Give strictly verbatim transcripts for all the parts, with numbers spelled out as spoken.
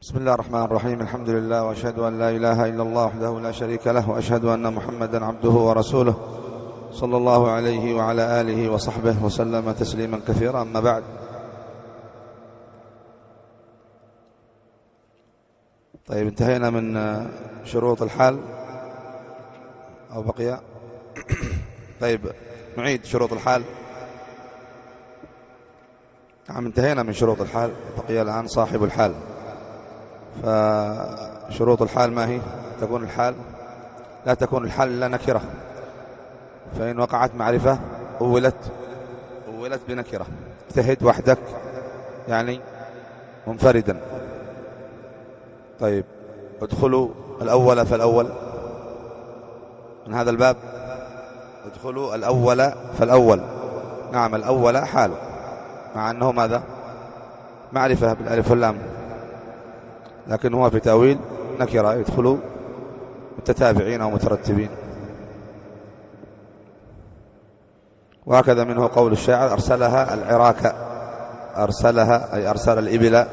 بسم الله الرحمن الرحيم. الحمد لله، وأشهد أن لا إله إلا الله وحده لا شريك له، وأشهد أن محمدا عبده ورسوله صلى الله عليه وعلى آله وصحبه وسلم تسليما كثيرا. أما بعد، طيب انتهينا من شروط الحال أو بقي؟ طيب نعيد شروط الحال. نعم، انتهينا من شروط الحال، بقي الآن صاحب الحال. فشروط الحال ما هي؟ تكون الحال لا تكون الحال إلا نكرة، فإن وقعت معرفة أولت أولت بنكرة. اجتهد وحدك يعني منفردا. طيب ادخلوا الأول فالأول من هذا الباب. ادخلوا الأول فالأول. نعم، الأول حال، مع أنه ماذا؟ معرفة بالألف واللام، لكن هو في تأويل نكرة، يدخلوا متتابعين أو مترتبين. وهكذا منه قول الشاعر: أرسلها العراك. أرسلها أي أرسل الإبل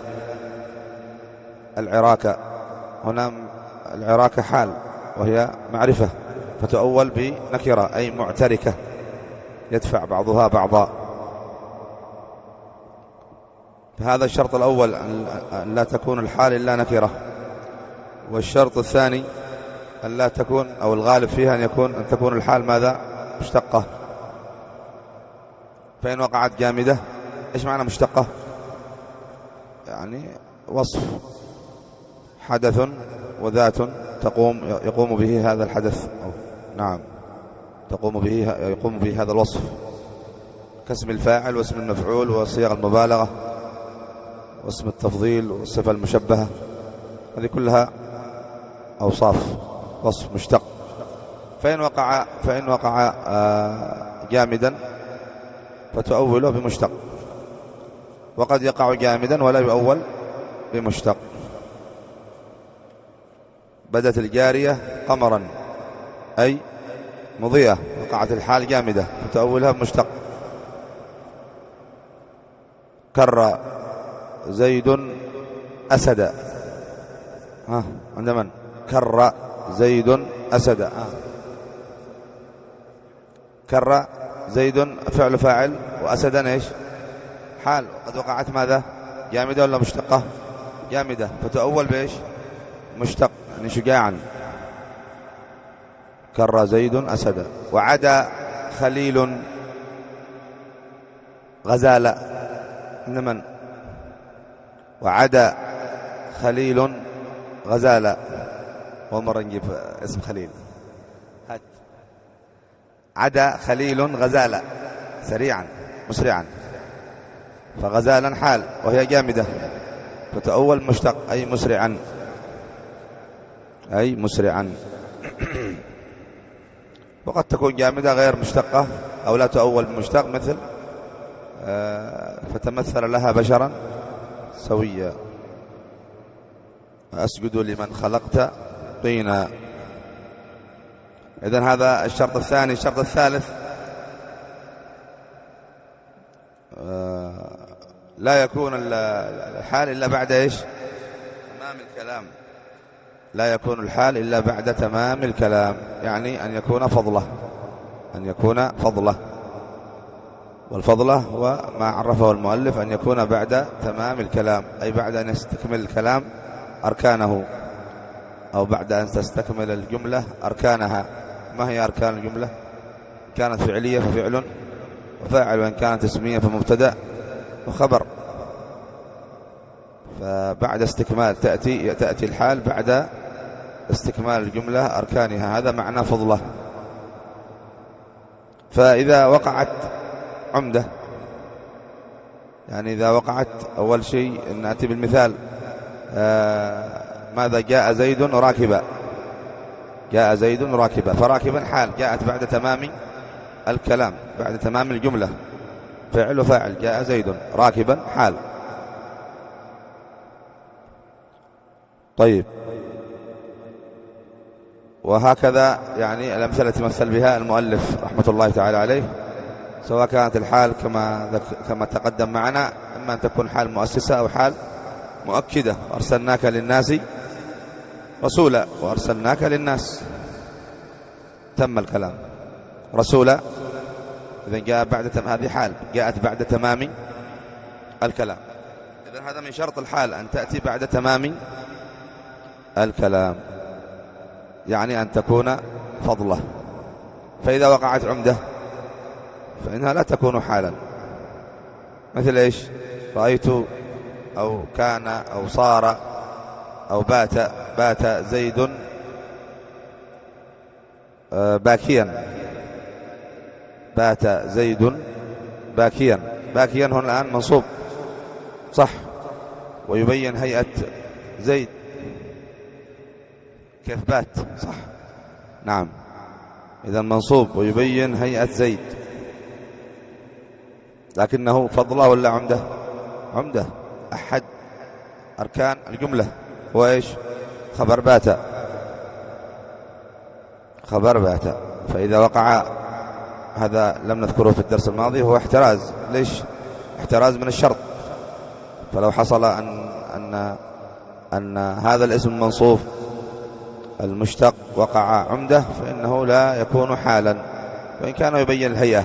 العراك. هنا العراك حال وهي معرفة، فتؤول بنكرة أي معتركة، يدفع بعضها بعضا. هذا الشرط الأول، أن لا تكون الحال إلا نكرة. والشرط الثاني أن لا تكون، أو الغالب فيها أن يكون أن تكون الحال ماذا؟ مشتقة. فإن وقعت جامدة، إيش معنى مشتقة؟ يعني وصف حدث وذات تقوم يقوم به هذا الحدث. نعم، تقوم به يقوم به هذا الوصف، كاسم الفاعل واسم المفعول وصيغ المبالغة واسم التفضيل والصفة المشبهة. هذه كلها أوصاف وصف مشتق. فإن وقع فإن وقع جامدا فتؤوله بمشتق، وقد يقع جامدا ولا يؤول بمشتق. بدت الجارية قمرا أي مضيئة، وقعت الحال جامدة فتؤولها بمشتق. كر زيد أسد. ها عند من؟ كر زيد أسد. ها. كر زيد فعل فاعل، وأسدا ايش؟ حال. قد وقعت ماذا؟ جامدة ولا مشتقة؟ جامدة، فتؤول بايش؟ مشتق، يعني شجاعا. كر زيد أسد. وعدا خليل غزالة. عند من؟ وعدا خليل غزالة. ومرة نجيب اسم خليل. هات. عدا خليل غزالة، سريعا مسرعا. فغزالا حال وهي جامدة، فتأول مشتق أي مسرعا، أي مسرعا. وقد تكون جامدة غير مشتقة أو لا تؤول بمشتق، مثل فتمثل لها بشرا سويا. أسجد لمن خلقت طينا. إذن هذا الشرط الثاني. الشرط الثالث لا يكون الحال إلا بعد إيش؟ تمام الكلام. لا يكون الحال إلا بعد تمام الكلام، يعني أن يكون فضله، أن يكون فضله. والفضله هو ما عرفه المؤلف، أن يكون بعد تمام الكلام، أي بعد أن يستكمل الكلام أركانه، أو بعد أن تستكمل الجملة أركانها. ما هي أركان الجملة؟ كانت فعلية ففعل وفاعل، وإن كانت اسمية فمبتدأ وخبر. فبعد استكمال تأتي تأتي الحال بعد استكمال الجملة أركانها. هذا معنى فضله. فإذا وقعت عمدة، يعني إذا وقعت أول شيء نأتي بالمثال. آه ماذا؟ جاء زيد راكبا. جاء زيد راكبا، فراكبا حال جاءت بعد تمام الكلام، بعد تمام الجملة، فعل وفاعل. جاء زيد راكبا حال. طيب، وهكذا يعني الأمثلة التي مثل بها المؤلف رحمة الله تعالى عليه، سواء كانت الحال كما كما تقدم معنا، إما أن تكون حال مؤسسة أو حال مؤكدة، وأرسلناك للناس رسولا، وأرسلناك للناس، تم الكلام. رسولا إذا جاء بعد تم... هذه حال جاءت بعد تمام الكلام. إذا هذا من شرط الحال أن تأتي بعد تمام الكلام، يعني أن تكون فضلة. فإذا وقعت عمدة فإنها لا تكون حالا، مثل إيش؟ رأيت أو كان أو صار أو بات بات زيد باكيا، بات زيد باكيا. باكيا هنا الآن منصوب صح، ويبين هيئة زيد كيف بات صح، نعم، إذا منصوب ويبين هيئة زيد، لكنه فضله ولا عمدة؟ عمدة. أحد أركان الجملة هو إيش؟ خبر بات، خبر بات. فإذا وقع هذا لم نذكره في الدرس الماضي، هو احتراز. ليش؟ احتراز من الشرط. فلو حصل أن أن أن هذا الاسم منصوب المشتق وقع عمدة فإنه لا يكون حالا، وإن كان يبين الهيئة.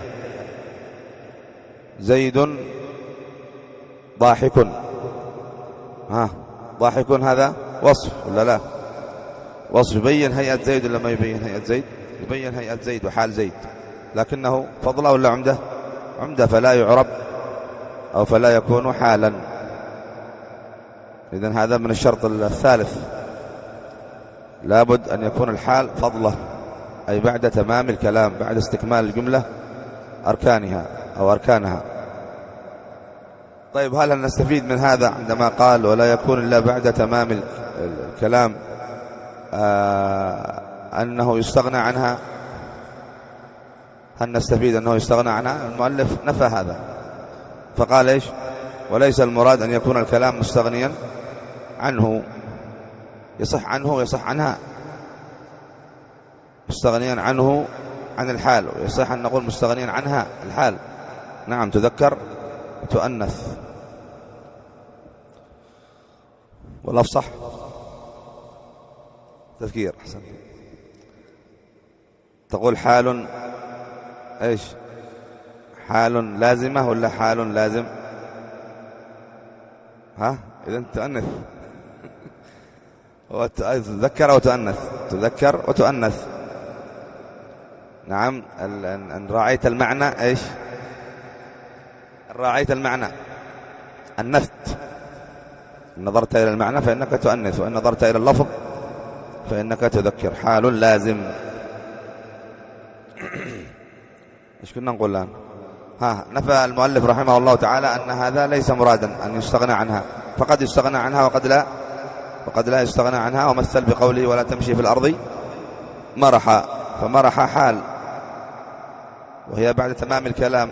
زيد ضاحك، ها ضاحك هذا وصف ولا لا؟ وصف يبين هيئة زيد ولا ما يبين هيئة زيد؟ يبين هيئة زيد وحال زيد، لكنه فضله ولا عمدة؟ عمدة، فلا يعرب أو فلا يكون حالا. إذن هذا من الشرط الثالث، لابد أن يكون الحال فضله، أي بعد تمام الكلام، بعد استكمال الجملة أركانها أو أركانها. طيب، هل نستفيد من هذا عندما قال ولا يكون إلا بعد تمام الكلام آه أنه يستغنى عنها؟ هل نستفيد أنه يستغنى عنها؟ المؤلف نفى هذا فقال إيش؟ وليس المراد أن يكون الكلام مستغنيا عنه، يصح عنه ويصح عنها، مستغنيا عنه عن الحال، ويصح أن نقول مستغنيا عنها الحال. نعم، تذكر وتؤنث، ولا صح؟ تذكير، أحسن. تقول حال إيش؟ حال لازمة ولا حال لازم؟ ها إذن تؤنث. تذكر وتؤنث، تذكر وتؤنث. نعم، أن راعيت المعنى إيش؟ راعيت المعنى أنثت. إن نظرت إلى المعنى فإنك تؤنث، وإن نظرت إلى اللفظ فإنك تذكر. حال لازم. إيش كنا نقول الآن؟ ها نفى المؤلف رحمه الله تعالى أن هذا ليس مرادا أن يستغنى عنها، فقد يستغنى عنها وقد لا، وقد لا يستغنى عنها. ومثل بقوله ولا تمشي في الأرض مرحا، فمرحا حال وهي بعد تمام الكلام،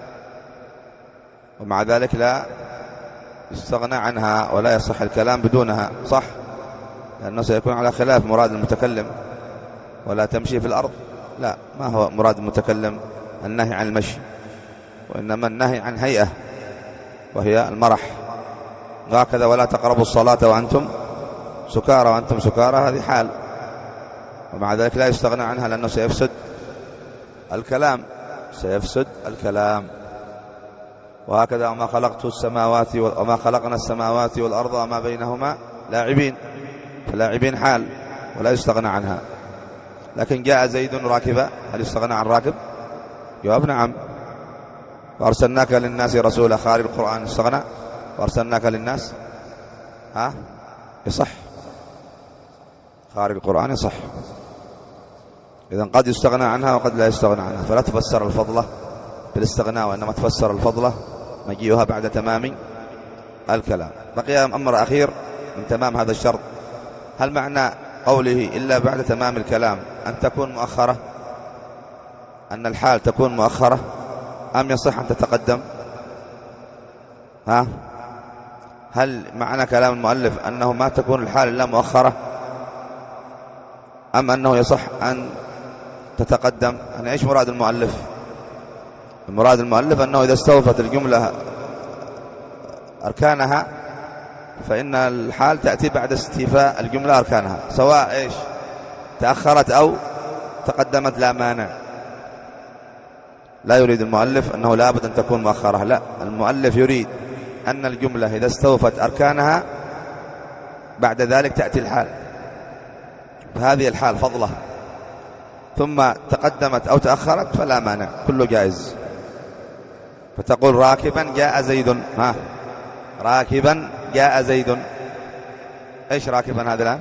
ومع ذلك لا يستغنى عنها ولا يصح الكلام بدونها، صح؟ لأنه سيكون على خلاف مراد المتكلم. ولا تمشي في الأرض، لا، ما هو مراد المتكلم النهي عن المشي، وإنما النهي عن هيئة وهي المرح. وهكذا ولا تقربوا الصلاة وأنتم سكارى، وأنتم سكارى هذه حال، ومع ذلك لا يستغنى عنها لأنه سيفسد الكلام، سيفسد الكلام. وهكذا وما خلقت السماوات وما خلقنا السماوات والأرض وما بينهما لاعبين، فلاعبين حال ولا يستغنى عنها. لكن جاء زيد راكبا، هل يستغنى عن راكب؟ جواب نعم. وأرسلناك للناس رسولا، خارج القرآن استغنى؟ وأرسلناك للناس ها يصح، خارج القرآن يصح. إذن قد يستغنى عنها وقد لا يستغنى عنها، فلا تفسر الفضلة بالاستغناء، وإنما تفسر الفضلة مجيئها بعد تمام الكلام. بقي أمر أخير من تمام هذا الشرط، هل معنى قوله إلا بعد تمام الكلام أن تكون مؤخرة، أن الحال تكون مؤخرة، أم يصح أن تتقدم؟ ها هل معنى كلام المؤلف أنه ما تكون الحال إلا مؤخرة، أم أنه يصح أن تتقدم؟ يعني إيش مراد المؤلف؟ المراد المؤلف أنه إذا استوفت الجملة أركانها فإن الحال تأتي بعد استيفاء الجملة أركانها، سواء إيش تأخرت أو تقدمت لا مانع. لا يريد المؤلف أنه لابد أن تكون مؤخرة، لا، المؤلف يريد أن الجملة إذا استوفت أركانها بعد ذلك تأتي الحال، فهذه الحال فضلة، ثم تقدمت أو تأخرت فلا مانع، كله جائز. فتقول راكبا جاء زيد، ها راكبا جاء زيد، إيش راكبا هذا الآن؟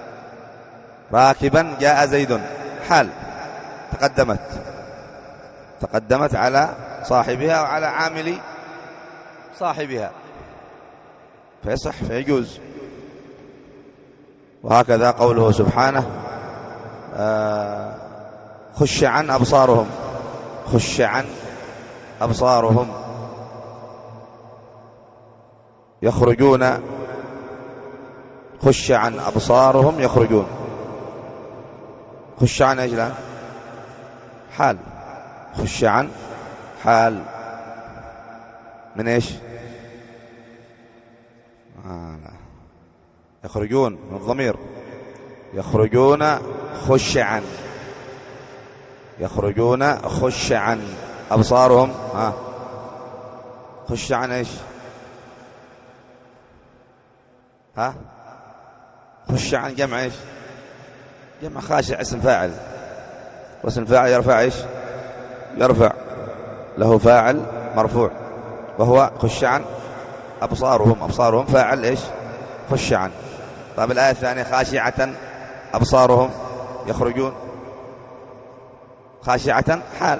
راكبا جاء زيد حال تقدمت تقدمت على صاحبها وعلى عامل صاحبها، فيصح فيجوز. وهكذا قوله سبحانه آه خش عن أبصارهم، خش عن أبصارهم، يخرجون، خش عن أبصارهم يخرجون، خش عن أجل حال، خش عن حال من إيش؟ آه يخرجون من الضمير، يخرجون خش عن، يخرجون خش عن أبصارهم، ها خش عن إيش؟ ها خش عن جمع إيش؟ جمع خاشع، اسم فاعل، واسم فاعل يرفع إيش؟ يرفع له فاعل مرفوع، وهو خش عن أبصارهم، أبصارهم فاعل إيش؟ خش عن. طيب الآية الثانية خاشعة أبصارهم يخرجون، خاشعة حال،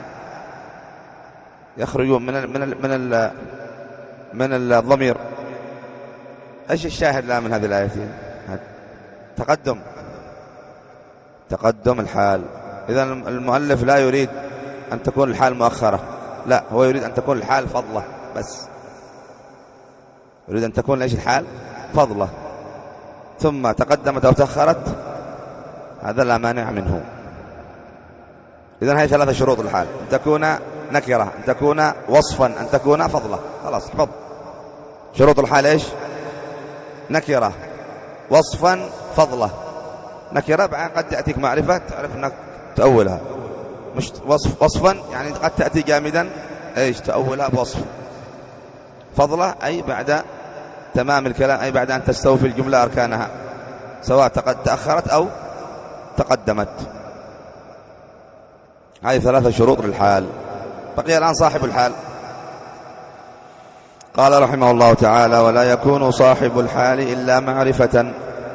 يخرجون من ال من ال من ال من الضمير. ايش الشاهد لا من هذه الآيتين؟ تقدم تقدم الحال. إذا المؤلف لا يريد أن تكون الحال مؤخرة، لا، هو يريد أن تكون الحال فضلة بس، يريد أن تكون ايش الحال؟ فضلة، ثم تقدمت أو تأخرت هذا لا مانع منه. إذن هي ثلاثة شروط الحال: أن تكون نكرة، أن تكون وصفا، أن تكون فضلة. خلاص احفظ شروط الحال ايش؟ نكرة، وصفا، فضلة. نكرة بعد قد تأتيك معرفة تعرف أنك تأولها، مش وصف وصفا يعني قد تأتي جامدا ايش تأولها بوصف. فضلة أي بعد تمام الكلام، أي بعد أن تستوفي الجملة أركانها، سواء قد تأخرت أو تقدمت. هذه ثلاثة شروط للحال. بقي الآن صاحب الحال. قال رحمه الله تعالى: ولا يكون صاحب الحال إلا معرفة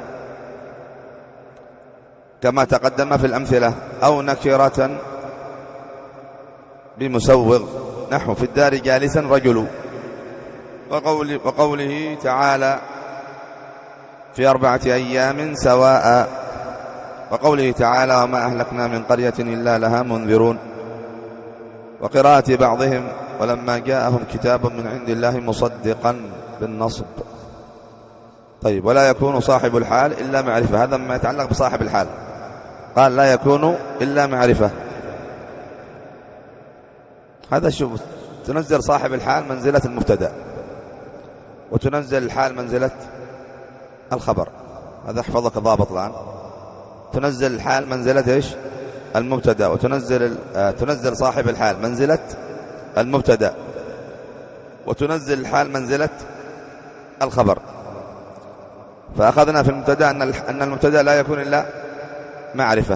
كما تقدم في الأمثلة، أو نكرة بمسوغ، نحو في الدار جالسا رجل، وقول وقوله تعالى في أربعة أيام سواء، وقوله تعالى وما أهلكنا من قرية إلا لها منذرون، وقراءة بعضهم ولما جاءهم كتاب من عند الله مصدقا بالنصب. طيب، ولا يكون صاحب الحال إلا معرفة، هذا ما يتعلق بصاحب الحال. قال لا يكون إلا معرفة، هذا شوف، تنزل صاحب الحال منزلة المبتدأ، وتنزل الحال منزلة الخبر. هذا احفظك ضابط الآن. تنزل الحال منزلة ايش؟ المبتدأ، وتنزل آه تنزل صاحب الحال منزلة المبتدأ، وتنزل الحال منزلة الخبر. فأخذنا في المبتدأ أن أن المبتدأ لا يكون إلا معرفة،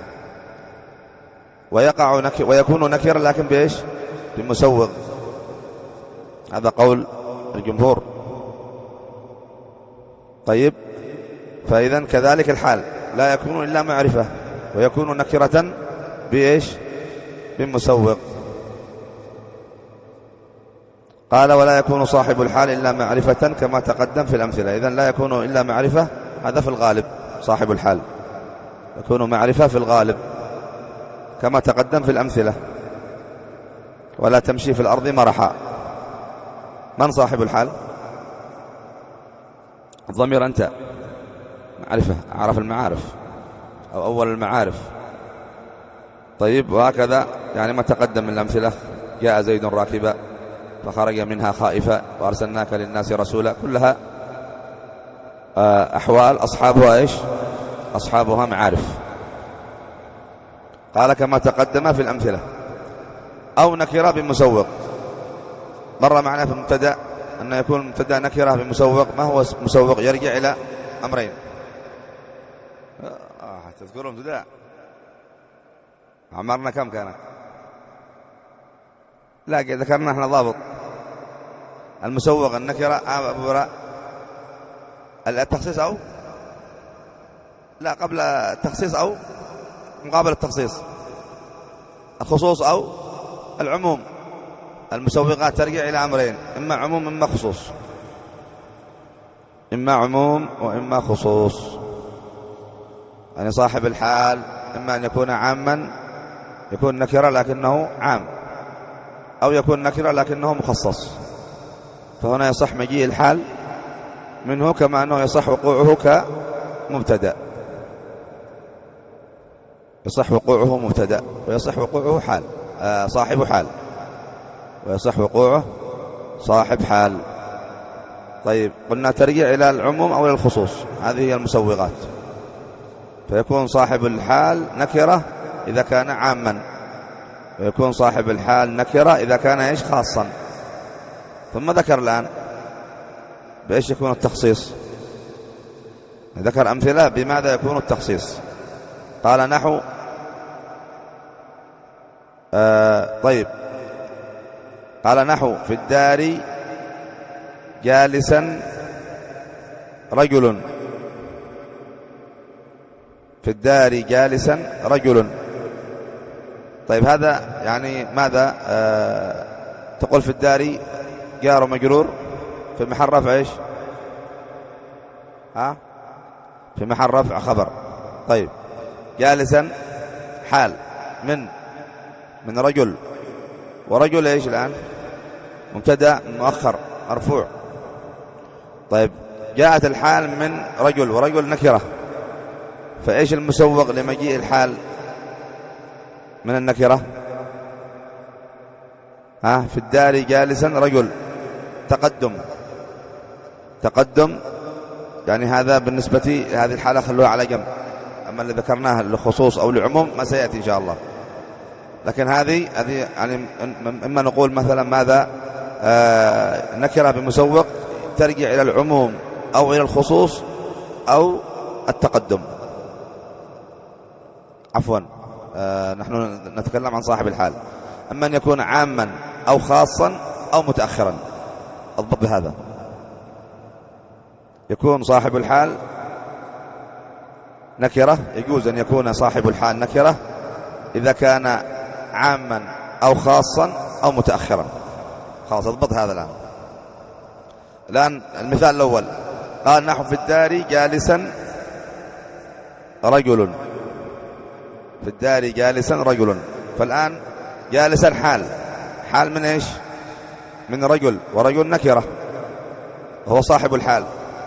ويقع نكر ويكون نكرا لكن بإيش؟ بمسوغ. هذا قول الجمهور. طيب، فإذا كذلك الحال لا يكون إلا معرفة، ويكون نكرة بإيش؟ بمسوغ. قال ولا يكون صاحب الحال إلا معرفة كما تقدم في الأمثلة. إذن لا يكون إلا معرفة، هذا في الغالب. صاحب الحال يكون معرفة في الغالب كما تقدم في الأمثلة. ولا تمشي في الأرض مرحا. من صاحب الحال؟ الضمير أنت. معرفة، أعرف المعارف أو أول المعارف. طيب، وهكذا يعني ما تقدم من الأمثلة: جاء زيد راكبا فخرج منها خائفا وأرسلناك للناس رسولا، كلها أحوال أصحابها إيش؟ أصحابها معارف. قال كما تقدم في الأمثلة. أو نكرة بمسوق. مر معنا في المبتدأ أن يكون المبتدأ نكرة بمسوق. ما هو مسوق؟ يرجع إلى أمرين. آه تذكرون مبتدأ عمرنا كم كانت؟ لا ذكرنا احنا ضابط. المسوق النكرة التخصيص أو لا قبل التخصيص أو مقابل التخصيص، الخصوص أو العموم. المسوقات ترجع إلى أمرين، إما عموم إما خصوص، إما عموم وإما خصوص. يعني صاحب الحال إما أن يكون عاما، يكون نكرة لكنه عام، أو يكون نكرة لكنه مخصص. فهنا يصح مجيء الحال منه كما أنه يصح وقوعه كمبتدأ، يصح وقوعه مبتدأ ويصح وقوعه حال آه صاحب حال، ويصح وقوعه صاحب حال. طيب قلنا ترجع إلى العموم أو إلى الخصوص، هذه هي المسوغات. فيكون صاحب الحال نكرة إذا كان عاما، ويكون صاحب الحال نكرة إذا كان إيش؟ خاصا. ثم ذكر الآن بإيش يكون التخصيص، ذكر أمثلة بماذا يكون التخصيص. قال نحو آه طيب قال نحو في الدار جالسا رجل، في الدار جالسا رجل. طيب هذا يعني ماذا؟ آه تقول في الدار جار مجرور في محل رفع ايش؟ ها في محل رفع خبر. طيب جالسا حال من من رجل، ورجل ايش الآن؟ مبتدأ مؤخر مرفوع. طيب جاءت الحال من رجل، ورجل نكرة، فايش المسوغ لمجيء الحال من النكرة؟ ها في الدار جالسا رجل، تقدم تقدم يعني هذا بالنسبة هذه الحالة خلوها على جنب. أما اللي ذكرناها للخصوص أو للعموم ما سيأتي إن شاء الله. لكن هذه هذه يعني إما نقول مثلا ماذا؟ آه نكرة بمسوق ترجع إلى العموم أو إلى الخصوص أو التقدم. عفوا آه نحن نتكلم عن صاحب الحال. أما أن يكون عاما أو خاصا أو متأخرا، أضبط بهذا. يكون صاحب الحال نكرة، يجوز أن يكون صاحب الحال نكرة إذا كان عاما أو خاصا أو متأخرا. خلاص اضبط هذا الآن. الآن المثال الأول قال نحو في الدار جالسا رجل، في الدار جالسا رجل. فالآن جالسا حال، حال من إيش؟ من رجل، ورجل نكرة وهو صاحب الحال.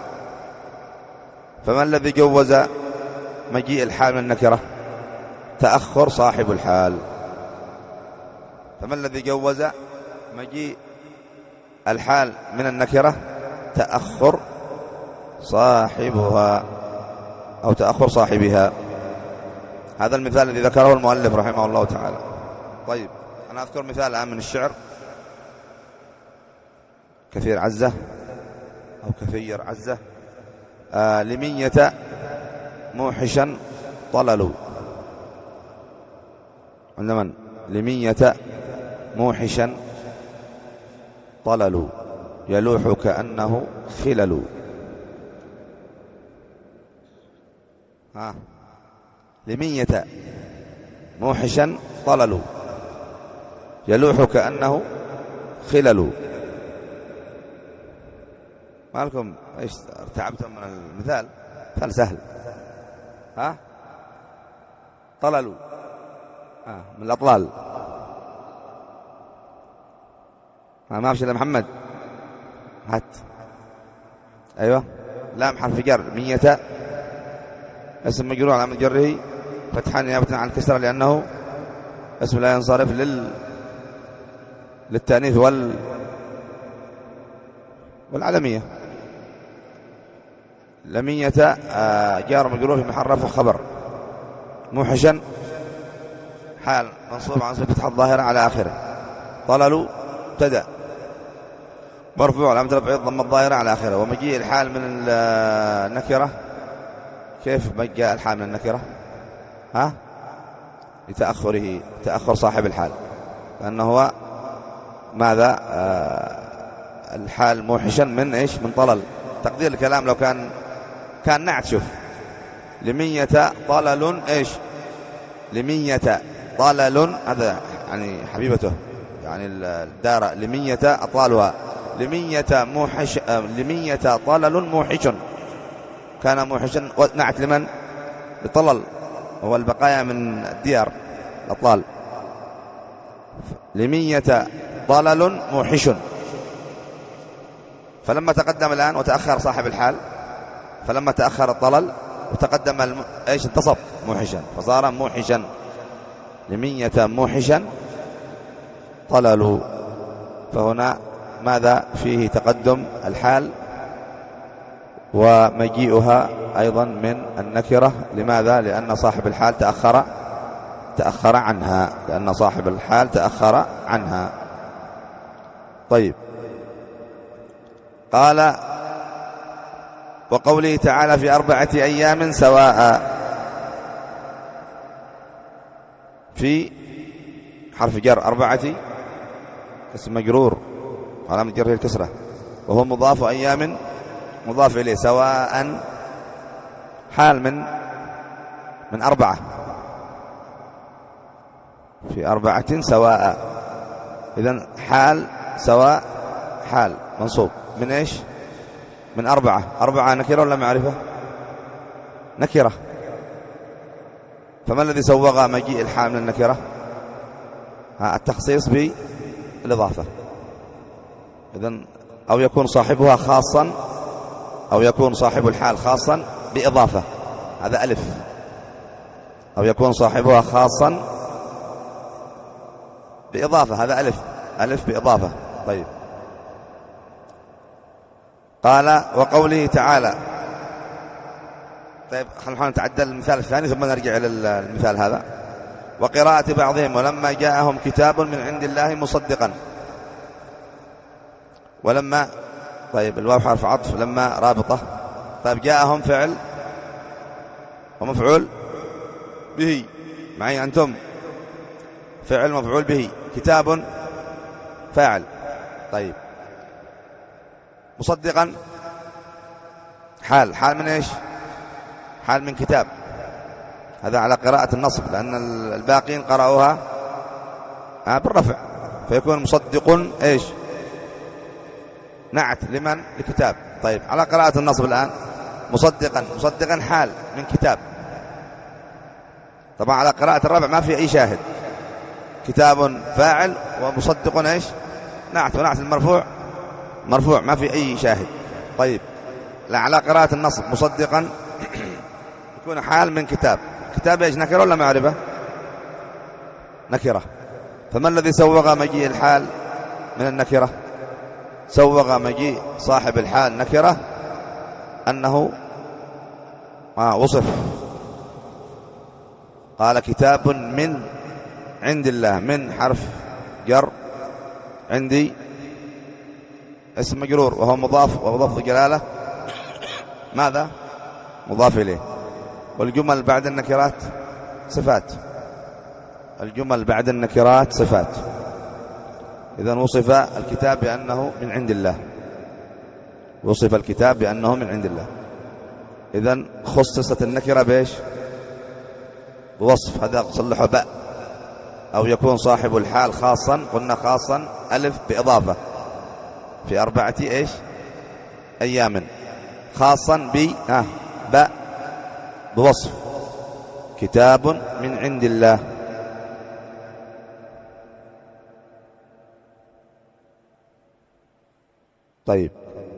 فما الذي جوز مجيء الحال من النكرة؟ تأخر صاحب الحال. فما الذي جوز مجيء الحال من النكرة؟ تأخر صاحبها أو تأخر صاحبها. هذا المثال الذي ذكره المؤلف رحمه الله تعالى. طيب أنا أذكر مثال الآن من الشعر. كثير عزة أو كثير عزة آه لمية موحشا طللوا. عند من؟ لمية موحشا طللوا يلوح كأنه خلل. ها لمية موحشا طللوا يلوح كأنه خلل. ما لكم ايش ارتعبتم من المثال؟ مثال سهل. ها طللوا آه من الأطلال. آه ما أمشي إلا محمد هات. أيوة لام حرف جر، مية اسم مجرور على مجره فتحا نيابة عن الكسرة لأنه اسم لا ينصرف لل للتأنيث وال والعلمية. لمية جار مجرور في محل رفع خبر. موحشا حال منصوب عن فتحة الظاهرة على آخره. طللوا ابتدأ مرفوع علامة رفعه الضمة الظاهرة على آخره. ومجيء الحال من النكرة، كيف جاء الحال من النكرة؟ ها؟ لتأخره، تأخر صاحب الحال، لأنه هو ماذا؟ آه الحال موحشا من إيش؟ من طلل. تقدير الكلام لو كان كان نعت، شوف لمية طلل إيش؟ لمية طلل، هذا يعني حبيبته، يعني الدار لمية أطلالها. لمية موحش، لمية طلل موحش، كان موحشا نعت لمن؟ لطلل، هو البقايا من الديار الأطلال. لمية طلل موحش. فلما تقدم الآن وتأخر صاحب الحال، فلما تأخر الطلل وتقدم الم... ايش؟ انتصب موحشا، فصار موحشا. لمية موحشا طللوا. فهنا ماذا؟ فيه تقدم الحال ومجيئها أيضا من النكرة. لماذا؟ لأن صاحب الحال تأخر تأخر عنها، لأن صاحب الحال تأخر عنها. طيب، قال وقوله تعالى في أربعة أيام سواء، في حرف جر أربعة اسم مجرور علامة جره الكسرة، وهو مضاف، أيام مضاف إليه، سواء حال من من أربعة، في أربعة سواء. إذن حال سواء حال منصوب من إيش؟ من أربعة. أربعة نكرة ولا معرفة؟ نكرة. فما الذي سوغ مجيء الحال من النكرة؟ التخصيص بالإضافة. إذن أو يكون صاحبها خاصا، أو يكون صاحب الحال خاصا بإضافة، هذا ألف. أو يكون صاحبها خاصا بإضافة، هذا ألف. ألف بإضافة. طيب، قال وقوله تعالى. طيب خلينا نتعدل المثال الثاني ثم نرجع إلى المثال هذا. وقراءة بعضهم ولما جاءهم كتاب من عند الله مصدقا. ولما، طيب الواو حرف عطف، لما رابطة. طيب جاءهم فعل ومفعول به، معي أنتم؟ فعل مفعول به، كتاب فاعل. طيب مصدقا حال، حال من إيش؟ حال من كتاب. هذا على قراءة النصب، لأن الباقين قرأوها بالرفع، فيكون مصدق إيش؟ نعت لمن؟ لكتاب. طيب على قراءة النصب الآن مصدقا، مصدقا حال من كتاب. طبعا على قراءة الربع ما في أي شاهد، كتاب فاعل ومصدق إيش؟ نعت، ونعت المرفوع مرفوع ما في أي شاهد. طيب لا، على قراءة النصب مصدقا يكون حال من كتاب. كتاب إيش؟ نكرة ولا معرفة؟ نكرة. فما الذي سوغ مجيء الحال من النكرة؟ سوغ مجيء صاحب الحال نكرة أنه آه وصف. قال كتاب من عند الله، من حرف جر عندي اسم مجرور وهو مضاف، ومضاف الجلالة ماذا؟ مضاف إليه. والجمل بعد النكرات صفات، الجمل بعد النكرات صفات. إذن وصف الكتاب بأنه من عند الله، وصف الكتاب بأنه من عند الله. إذن خصصت النكرة بإيش؟ بوصف، هذا صلحه باء. أو يكون صاحب الحال خاصا، قلنا خاصا ألف بإضافة، في أربعة إيش؟ أيام. خاصا ب آه باء بوصف، كتاب من عند الله. طيب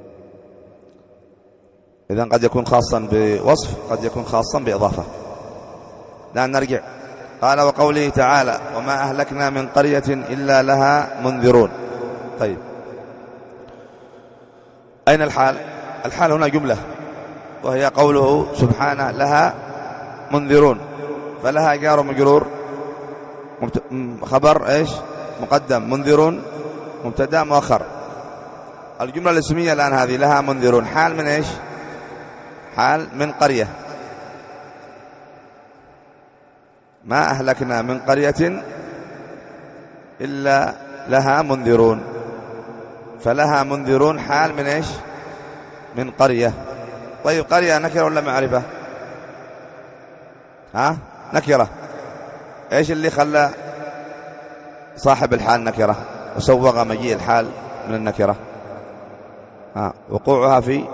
إذن قد يكون خاصا بوصف، قد يكون خاصا بإضافة. الآن نرجع. قال وقوله تعالى وما أهلكنا من قرية إلا لها منذرون. طيب أين الحال؟ الحال هنا جملة وهي قوله سبحانه لها منذرون، فلها جار مجرور خبر إيش مقدم، منذرون مبتدا مؤخر. الجملة الاسمية الآن هذه لها منذرون حال من إيش؟ حال من قرية، ما أهلكنا من قرية إلا لها منذرون، فلها منذرون حال من إيش؟ من قرية. طيب قرية نكرة ولا معرفة؟ ها نكرة. إيش اللي خلى صاحب الحال نكرة وسوغ مجيء الحال من النكرة؟ ها وقوعها في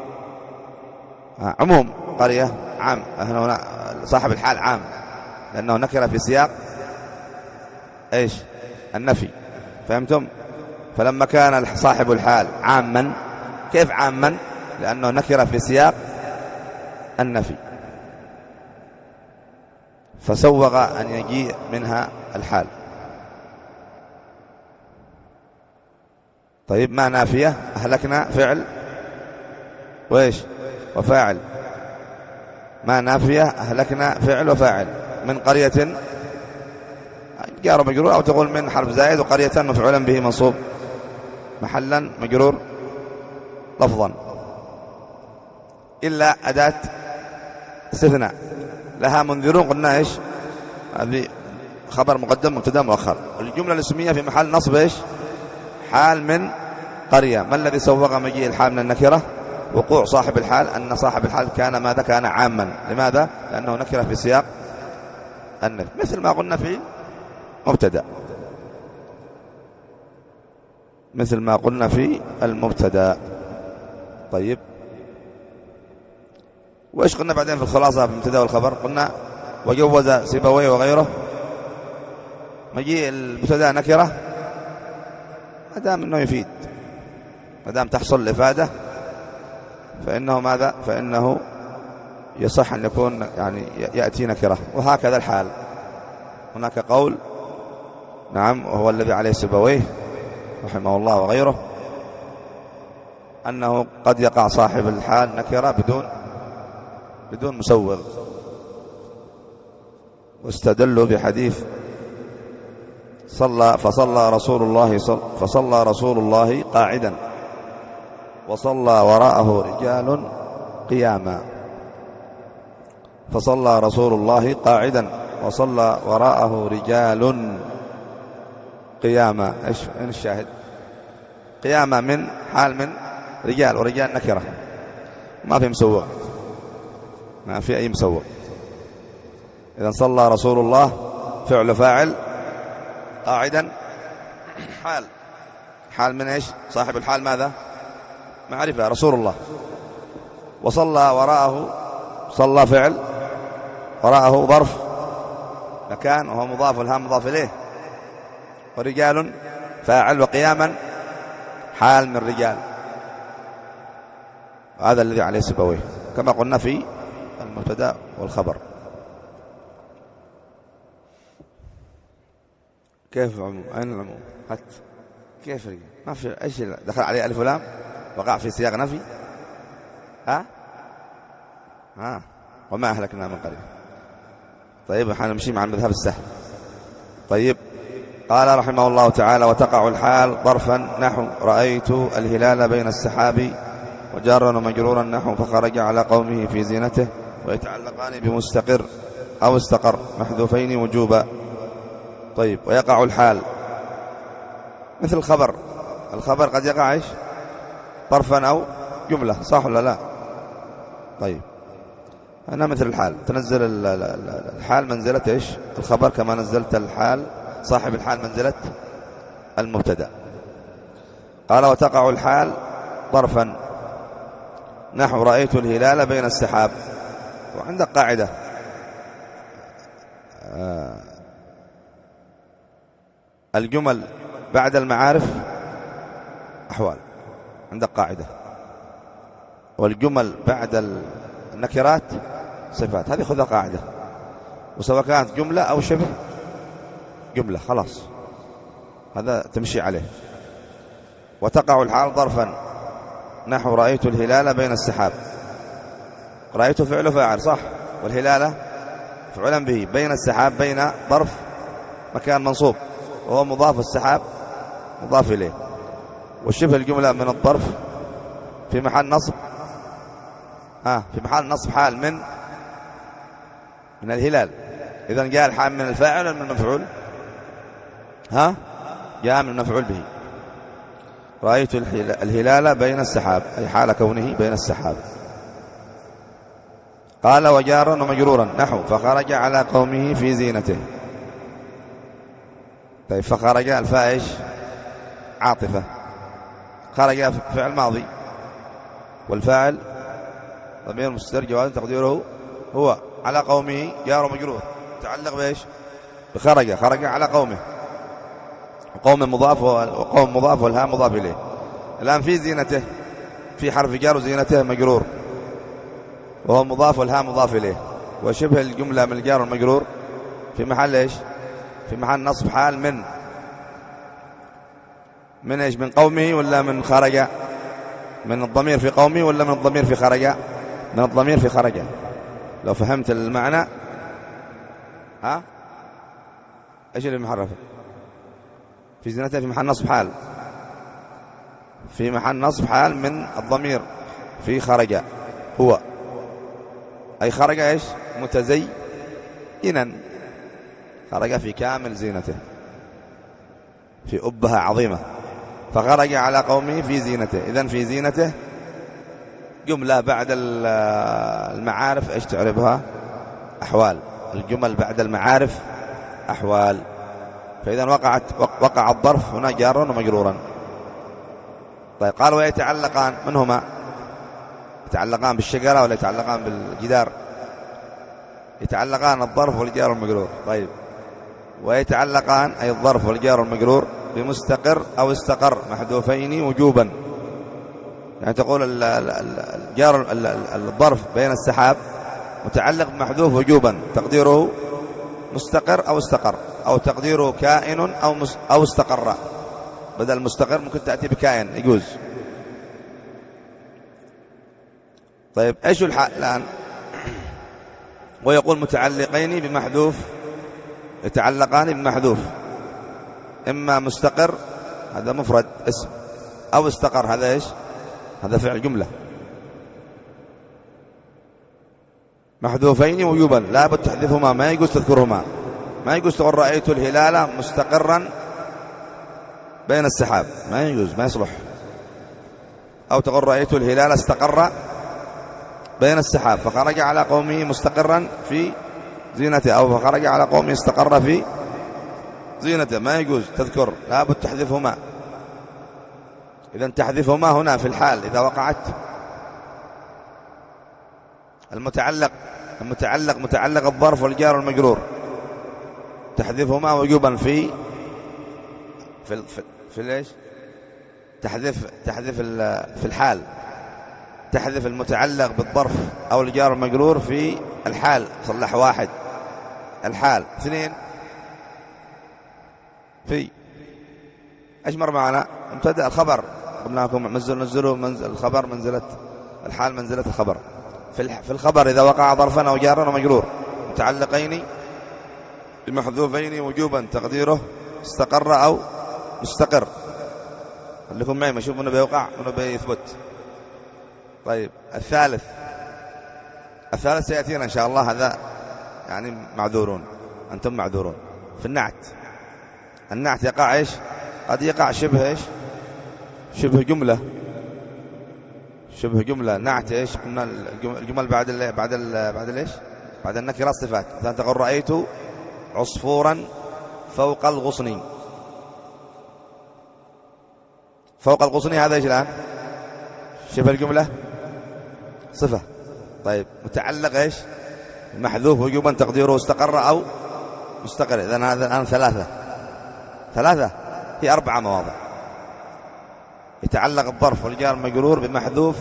عموم قرية عام، هنا صاحب الحال عام لأنه نكرة في سياق إيش؟ النفي. فهمتم؟ فلما كان صاحب الحال عاما، كيف عاما؟ لأنه نكرة في سياق النفي، فسوغ أن يجيء منها الحال. طيب ما نافية؟ أهلكنا فعل وإيش وفاعل، ما نافية أهلكنا فعل وفاعل من قرية جار مجرور، أو تقول من حرف زائد وقرية مفعولا به منصوب محلا مجرور لفظا، إلا أداة استثناء. لها منذرون قلنا إيش؟ هذه خبر مقدم مبتدا مؤخر. الجملة الاسمية في محل نصب إيش؟ حال من قرية. ما الذي سوغ مجيء الحال من النكرة؟ وقوع صاحب الحال، أن صاحب الحال كان ماذا؟ كان عاما. لماذا؟ لأنه نكرة في سياق النفي، مثل ما قلنا في مبتدا، مثل ما قلنا في المبتدا. طيب وإيش قلنا بعدين في الخلاصة في المبتدا والخبر؟ قلنا وجوز سيبويه وغيره مجيء المبتدا نكرة ما دام انه يفيد، ما دام تحصل الإفادة فإنه ماذا؟ فإنه يصح أن يكون يعني يأتي نكرة. وهكذا الحال. هناك قول نعم وهو الذي عليه سيبويه رحمه الله وغيره، أنه قد يقع صاحب الحال نكرة بدون بدون مسوغ، واستدلوا بحديث صلى فصلى رسول الله صل فصلى رسول الله قاعدا وصلى وراءه رجال قياما. فصلى رسول الله قاعدا وصلى وراءه رجال قياما. ايش الشاهد؟ قياما من حال من رجال، ورجال نكرة ما في مسوغ، ما في أي مسوغ. إذا صلى رسول الله فعل فاعل، قاعدا حال، حال من إيش؟ صاحب الحال ماذا؟ معرفة رسول الله. وصلى وراءه، صلى فعل، وراءه ظرف مكان وهو مضاف، والهام مضاف إليه، ورجال فاعل، وقياما حال من رجال. هذا الذي عليه سيبويه كما قلنا في المبتدا والخبر. كيف العموم؟ أين العموم؟ حتى كيف رجال؟ ما في أي شيء دخل عليه ألف ولام وقع في سياق نفي. ها ها وما أهلكنا من قرية. طيب احنا نمشي مع المذهب السهل. طيب قال رحمه الله تعالى وتقع الحال ظرفا نحو رأيت الهلال بين السحاب، وجارا ومجرورا نحو فخرج على قومه في زينته، ويتعلقان بمستقر أو استقر محذوفين وجوبا. طيب ويقع الحال مثل الخبر، الخبر قد يقع ايش؟ ظرفا أو جملة، صح ولا لا؟ طيب أنا مثل الحال، تنزل الحال منزلة ايش؟ الخبر، كما نزلت الحال صاحب الحال منزلة المبتدا. قال وتقع الحال ظرفا نحو رأيت الهلال بين السحاب. وعندك قاعدة آه الجمل بعد المعارف أحوال، عندك قاعدة، والجمل بعد النكرات صفات. هذه خذها قاعدة، وسواء كانت جملة أو شبه جملة خلاص هذا تمشي عليه. وتقع الحال ظرفا نحو رأيت الهلال بين السحاب. رأيت فعل فاعل صح، والهلالة فعلا به، بين السحاب بين ظرف مكان منصوب وهو مضاف، السحاب مضاف إليه، والشبه الجملة من الظرف في محل نصب ها في محل نصب حال من من الهلال. إذن جاء الحال من الفاعل ولا من المفعول؟ ها جاء من المفعول به. رأيت الهلال بين السحاب، أي حال كونه بين السحاب. قال وجارا ومجرورا نحو فخرج على قومه في زينته. طيب فخرج الفاعل عاطفة، خرج فعل ماضي، والفاعل ضمير مستتر جواز تقديره هو، على قومه جار ومجرور تعلق بايش؟ بخرج، خرج على قومه، وقوم مضاف وقوم مضاف والهاء مضاف إليه. الآن في زينته، في حرف جار وزينته مجرور وهو مضاف والهاء مضاف إليه، وشبه الجملة من الجار والمجرور في محل إيش؟ في محل نصب حال من من إيش؟ من قومه ولا من خرج؟ من الضمير في قومه ولا من الضمير في خرج؟ من الضمير في خرج. لو فهمت المعنى ها إيش اللي محرفه؟ في زينته في محل نصب حال، في محل نصب حال من الضمير في خرج هو، أي خرج إيش؟ متزينا، خرج في كامل زينته، في أبهة عظيمة، فخرج على قومه في زينته. إذن في زينته جملة بعد المعارف إيش تعرفها؟ أحوال. الجمل بعد المعارف أحوال. فإذا وقعت وقع الظرف هنا جارا ومجرورا. طيب قال ويتعلقان، من هما؟ يتعلقان بالشجرة ولا يتعلقان بالجدار؟ يتعلقان الظرف والجار والمجرور. طيب ويتعلقان أي الظرف والجار والمجرور بمستقر أو استقر محذوفين وجوبا. يعني تقول الجار الظرف بين السحاب متعلق بمحذوف وجوبا، تقديره مستقر أو استقر، أو تقديره كائن أو أو استقر. بدل مستقر ممكن تأتي بكائن يجوز. طيب ايش الحال الآن؟ ويقول متعلقين بمحذوف، يتعلقان بمحذوف، إما مستقر هذا مفرد اسم، أو استقر هذا ايش؟ هذا فعل جملة. محذوفين وجوبا لا بد تحذفهما، ما يجوز تذكرهما، ما يجوز تقول رأيت الهلال مستقرا بين السحاب، ما يجوز، ما يصلح. أو تقول رأيت الهلال استقر بين السحاب فخرج على قومه مستقرا في زينته، أو فخرج على قومه استقر في زينته، ما يجوز تذكر، لا بد تحذفهما. إذن تحذفهما هنا في الحال إذا وقعت. المتعلق المتعلق متعلق الظرف والجار والمجرور تحذفهما وجوبا في في في, في ليش؟ تحذف تحذف في الحال، تحذف المتعلق بالظرف أو الجار المجرور في الحال. صلح واحد الحال. اثنين في ايش مر معنا؟ مبتدأ الخبر، قلنا لكم نزل نزلوا منزل الخبر منزلة الحال منزلة الخبر. في في الخبر إذا وقع ظرفا أو جارا ومجرور متعلقين بمحذوفين وجوبا تقديره استقر أو مستقر. خليكم معي ما اشوف منه بيوقع منه بيثبت. طيب الثالث الثالث سيأتينا إن شاء الله، هذا يعني معذورون، أنتم معذورون. في النعت، النعت يقع إيش؟ قد يقع شبه إيش؟ شبه جملة، شبه جملة نعت إيش؟ قلنا الجمل بعد ال بعد ال بعد الإيش؟ بعد النكرة صفات. مثلا تقول رأيت عصفورا فوق الغصن، فوق الغصن هذا إيش الآن؟ شبه الجملة صفة. طيب متعلق إيش؟ محذوف وجوبا تقديره استقر أو مستقر. إذن هذا الآن ثلاثة ثلاثة هي أربعة مواضع. يتعلق الظرف والجار المجرور بمحذوف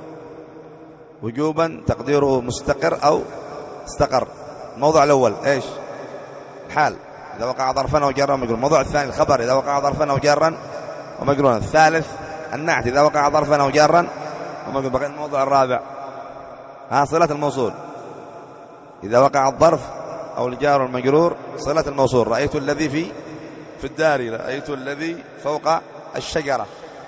وجوبا تقديره مستقر أو استقر. الموضوع الأول إيش؟ الحال إذا وقع ظرفا أو جارا ومجرورا. الموضوع الثاني الخبر إذا وقع ظرفا أو جارا ومجرورا. الثالث النعت إذا وقع ظرفا أو جارا ومجرورا. بقي الموضوع الرابع ها صلة الموصول إذا وقع الظرف أو الجار المجرور صلة الموصول. رأيت الذي في في الدار، رأيت الذي فوق الشجرة.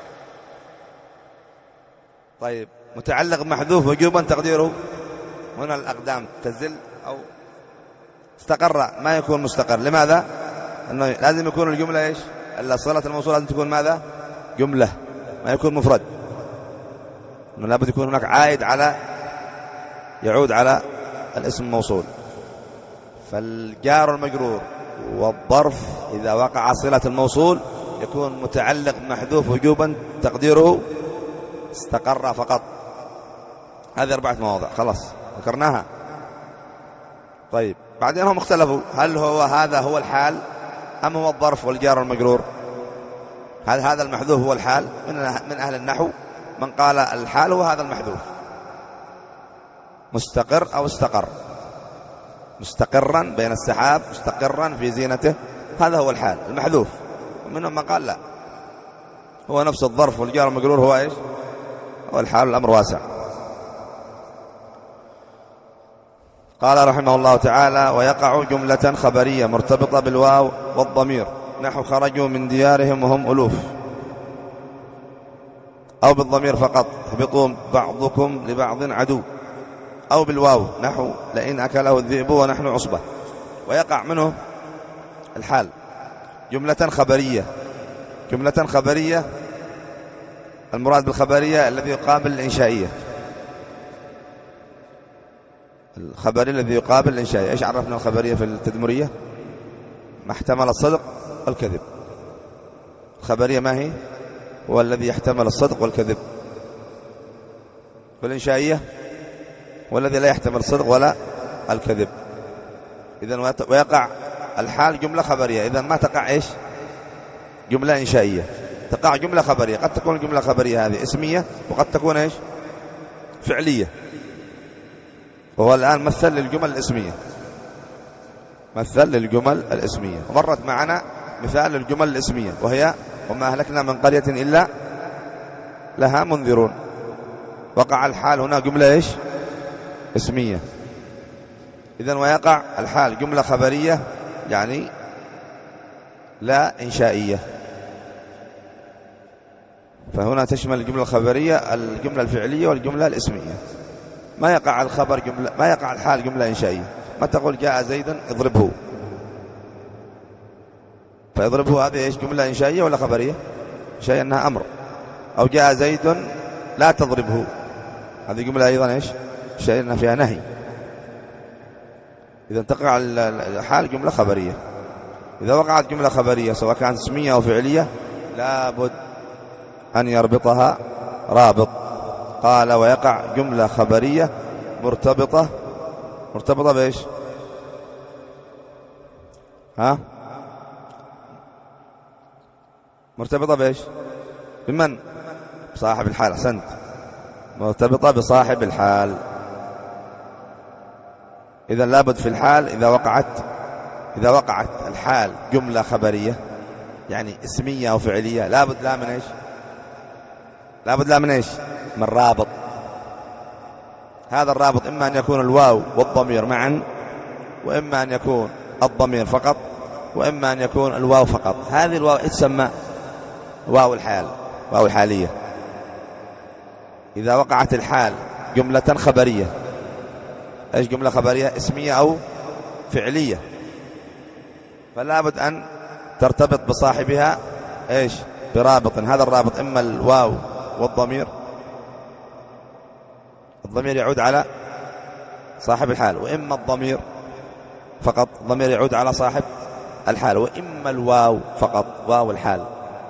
طيب متعلق محذوف وجوبا تقديره هنا الأقدام تزل أو استقر، ما يكون مستقر. لماذا؟ أنه لازم يكون الجملة إيش؟ صلة الموصول لازم تكون ماذا؟ جملة، ما يكون مفرد، أنه لابد يكون هناك عائد على يعود على الاسم الموصول. فالجار المجرور والظرف إذا وقع صلة الموصول يكون متعلق محذوف وجوبا تقديره استقر فقط. هذه أربعة مواضع خلاص ذكرناها. طيب بعدين هم اختلفوا هل هو هذا هو الحال أم هو الظرف والجار المجرور؟ هل هذا المحذوف هو الحال؟ من من أهل النحو من قال الحال هو هذا المحذوف مستقر أو استقر، مستقرا بين السحاب، مستقرا في زينته، هذا هو الحال المحذوف. ومنهم من قال لا، هو نفس الظرف والجار المجرور هو ايش؟ هو الحال. الأمر واسع. قال رحمه الله تعالى: ويقع جملة خبرية مرتبطة بالواو والضمير نحو خرجوا من ديارهم وهم ألوف، أو بالضمير فقط اهبطوا بعضكم لبعض عدو، أو بالواو نحو لئن أكله الذئب ونحن عصبة. ويقع منه الحال جملة خبرية. جملة خبرية المراد بالخبرية الذي يقابل الإنشائية، الخبري الذي يقابل الإنشائية. إيش عرفنا الخبرية في التدمرية؟ ما احتمل الصدق والكذب. الخبرية ما هي؟ هو الذي يحتمل الصدق والكذب. والإنشائية والذي لا يحتمل الصدق ولا الكذب. إذن ويقع الحال جملة خبرية. إذن ما تقع إيش؟ جملة إنشائية، تقع جملة خبرية. قد تكون الجملة الخبرية هذه اسمية وقد تكون إيش؟ فعلية. وهو الآن مثل للجمل الاسمية، مثل للجمل الاسمية. مرت معنا مثال للجمل الاسمية وهي: وما أهلكنا من قرية إلا لها منذرون. وقع الحال هنا جملة إيش؟ اسمية. إذن ويقع الحال جملة خبرية يعني لا إنشائية. فهنا تشمل الجملة الخبرية الجملة الفعلية والجملة الاسمية. ما يقع الخبر جملة، ما يقع الحال جملة إنشائية. ما تقول جاء زيد اضربه، فاضربه هذه إيش؟ جملة إنشائية ولا خبرية؟ شيء أنها أمر. أو جاء زيد لا تضربه، هذه جملة أيضا إيش؟ شيء أنها فيها نهي. إذا تقع الحال جملة خبرية. إذا وقعت جملة خبرية سواء كانت اسمية أو فعلية لابد أن يربطها رابط. قال: ويقع جملة خبرية مرتبطة مرتبطة بإيش؟ ها؟ مرتبطة بإيش؟ بمن؟ بصاحب الحال. أحسنت، مرتبطة بصاحب الحال. إذا لابد في الحال إذا وقعت إذا وقعت الحال جملة خبرية يعني اسمية أو فعلية لابد لا من إيش؟ لابد لا من إيش؟ من رابط. هذا الرابط إما أن يكون الواو والضمير معا، وإما أن يكون الضمير فقط، وإما أن يكون الواو فقط. هذه الواو تسمى واو الحال، واو الحالية. إذا وقعت الحال جملة خبرية، إيش جملة خبرية؟ اسمية أو فعلية، فلا بد أن ترتبط بصاحبها إيش؟ برابط. هذا الرابط إما الواو والضمير، الضمير يعود على صاحب الحال، وإما الضمير فقط، الضمير يعود على صاحب الحال، وإما الواو فقط، واو الحال.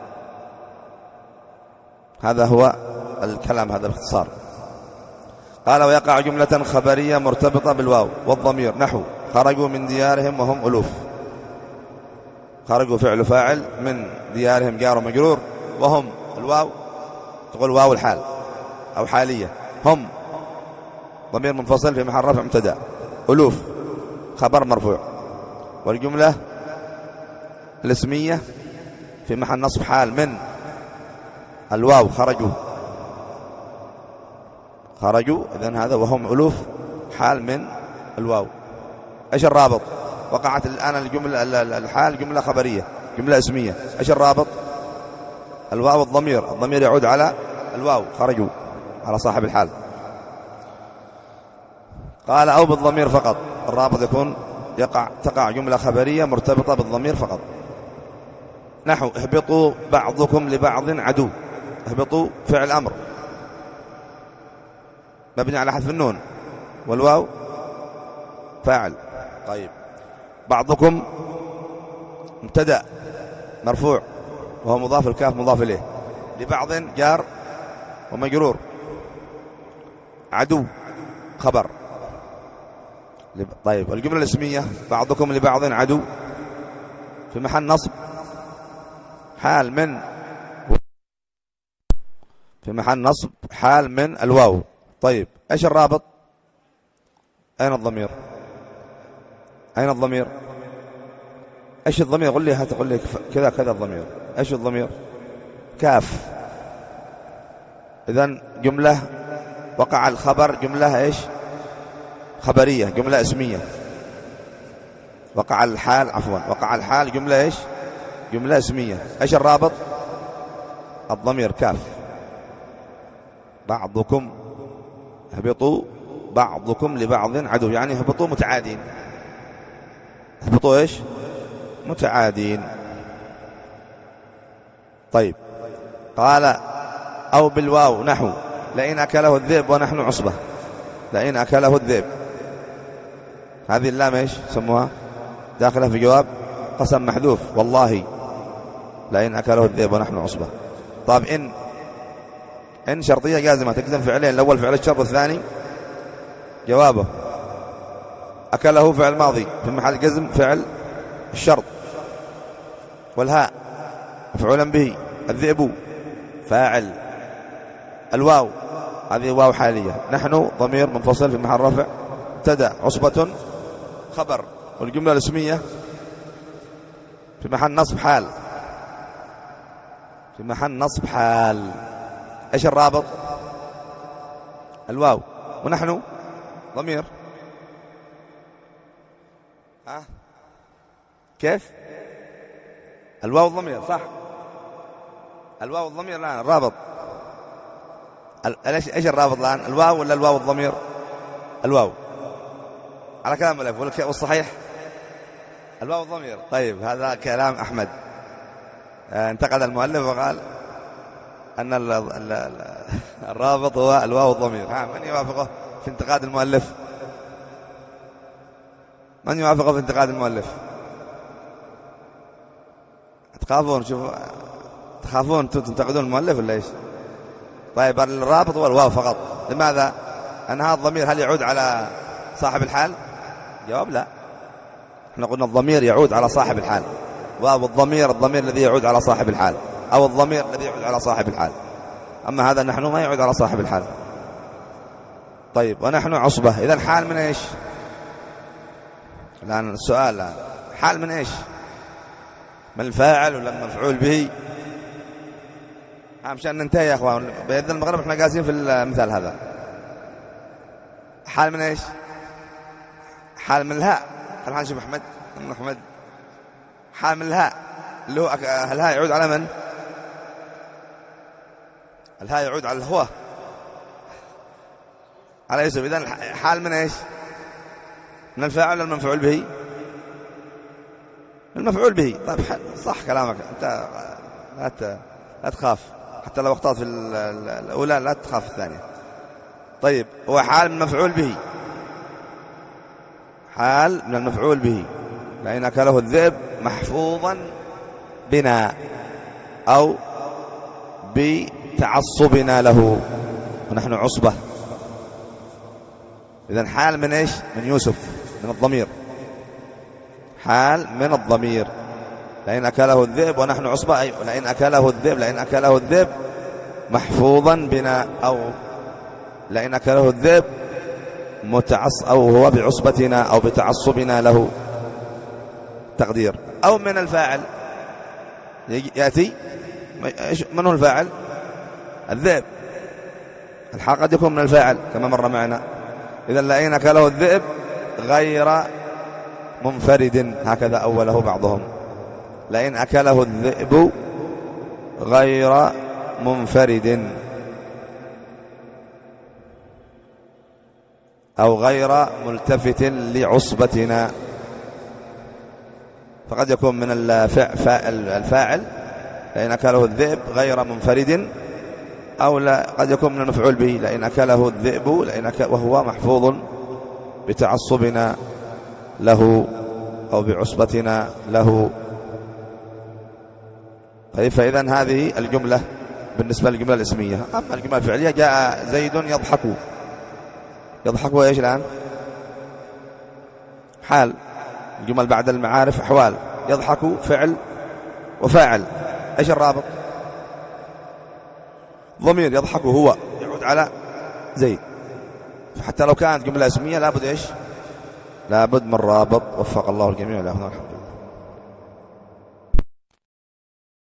هذا هو الكلام هذا باختصار. قال: ويقع جملة خبرية مرتبطة بالواو والضمير نحو خرجوا من ديارهم وهم ألوف. خرجوا فعل فاعل، من ديارهم جار ومجرور، وهم الواو تقول واو الحال أو حالية، هم ضمير منفصل في محل رفع مبتدأ، ألوف خبر مرفوع. والجملة الاسمية في محل نصب حال من الواو خرجوا خرجوا، إذن هذا وهم ألوف حال من الواو. إيش الرابط؟ وقعت الآن الجملة الحال جملة خبرية جملة اسمية، إيش الرابط؟ الواو الضمير، الضمير يعود على الواو، خرجوا على صاحب الحال. قال أو بالضمير فقط، الرابط يكون يقع تقع جملة خبرية مرتبطة بالضمير فقط. نحو اهبطوا بعضكم لبعض عدو، اهبطوا فعل أمر مبني على حذف النون والواو فاعل. طيب بعضكم مبتدأ مرفوع وهو مضاف، الكاف مضاف إليه، لبعض جار ومجرور، عدو خبر. طيب الجملة الاسمية بعضكم لبعض عدو في محل نصب حال من في محل نصب حال من الواو. طيب ايش الرابط؟ اين الضمير؟ اين الضمير؟ ايش الضمير؟ قل لي هات، قل لي كذا كذا الضمير، ايش الضمير؟ كاف. اذن جملة وقع الخبر جملة ايش؟ خبرية جملة اسمية. وقع الحال عفوا وقع الحال جملة ايش؟ جملة اسمية. ايش الرابط؟ الضمير كاف. بعضكم اهبطوا بعضكم لبعض عدو، يعني اهبطوا متعادين، اهبطوا ايش؟ متعادين. طيب قال أو بالواو نحو لئن أكله الذئب ونحن عصبة، لئن أكله الذئب، هذه اللام ايش سموها؟ داخلة في جواب قسم محذوف، والله لئن أكله الذئب ونحن عصبة. طيب إن إن شرطية جازمة تقدم فعلين، الأول فعل الشرط والثاني جوابه. أكله فعل ماضي في محل جزم فعل الشرط، والهاء مفعولا به، الذئب فاعل، الواو هذه واو حالية، نحن ضمير منفصل في محل رفع ابتدأ، عصبة خبر، والجملة الاسمية في محل نصب حال، في محل نصب حال. ايش الرابط؟ الواو، ونحن ضمير. ها كيف؟ الواو الضمير صح، الواو الضمير الآن الرابط. ايش الرابط الآن؟ الواو ولا الواو الضمير؟ الواو على كلام الألف، والصحيح الواو الضمير. طيب هذا كلام أحمد. انتقد المؤلف وقال أن الرابط هو الواو الضمير. ها من يوافقه في انتقاد المؤلف؟ من يوافقه في انتقاد المؤلف؟ تخافون؟ شوفوا تخافون تنتقدون المؤلف ولا ايش؟ طيب الرابط هو الواو فقط. لماذا؟ أن هذا الضمير هل يعود على صاحب الحال؟ جواب لا، احنا قلنا الضمير يعود على صاحب الحال، واو الضمير الضمير الذي يعود على صاحب الحال، أو الضمير الذي يعود على صاحب الحال. أما هذا نحن ما يعود على صاحب الحال. طيب ونحن عصبة، إذا الحال من ايش؟ الآن السؤال الآن حال من ايش؟ من الفاعل ولا المفعول به؟ مشان ننتهي يا أخوان، بإذن المغرب احنا قاسين في المثال هذا. حال من ايش؟ حال من الهاء. خلينا نشوف أحمد أحمد حال من الهاء اللي هو الهاء يعود على من؟ الهاء يعود على الهوى، على يوسف. إذن حال من ايش؟ من الفاعل ولا المفعول به؟ المفعول به. طيب صح كلامك انت، لا لا تخاف، حتى لو اخطأت في الأولى لا تخاف في الثانية. طيب هو حال من مفعول به، حال من المفعول به، لأن أكله الذئب محفوظا بنا أو بتعصبنا له ونحن عصبة. إذن حال من إيش؟ من يوسف، من الضمير، حال من الضمير. لأن أكله الذئب ونحن عصبة، أي لأن أكله الذئب، لأن أكله الذئب محفوظا بنا، أو لأن أكله الذئب متعص أو هو بعصبتنا أو بتعصبنا له. تقدير أو من الفاعل يأتي، من هو الفاعل؟ الذئب. الحال قد يكون من الفاعل كما مر معنا. إذا لئن أكله الذئب غير منفرد، هكذا أوله بعضهم، لئن أكله الذئب غير منفرد أو غير ملتفت لعصبتنا. فقد يكون من الفاعل لئن أكله الذئب غير منفرد، أو لا قد يكون من المفعول به لئن أكله الذئب، لئن أكله وهو محفوظ بتعصبنا له أو بعصبتنا له. طيب، فإذن هذه الجملة بالنسبة للجملة الاسمية. أما الجملة الفعلية، جاء زيد يضحك، يضحك هو إيش الآن؟ حال. الجمل بعد المعارف أحوال. يضحك فعل وفاعل، إيش الرابط؟ ضمير يضحك هو يعود على زيد. فحتى لو كانت جملة اسمية لابد إيش؟ لابد من رابط. وفق الله الجميع له. الحمد لله.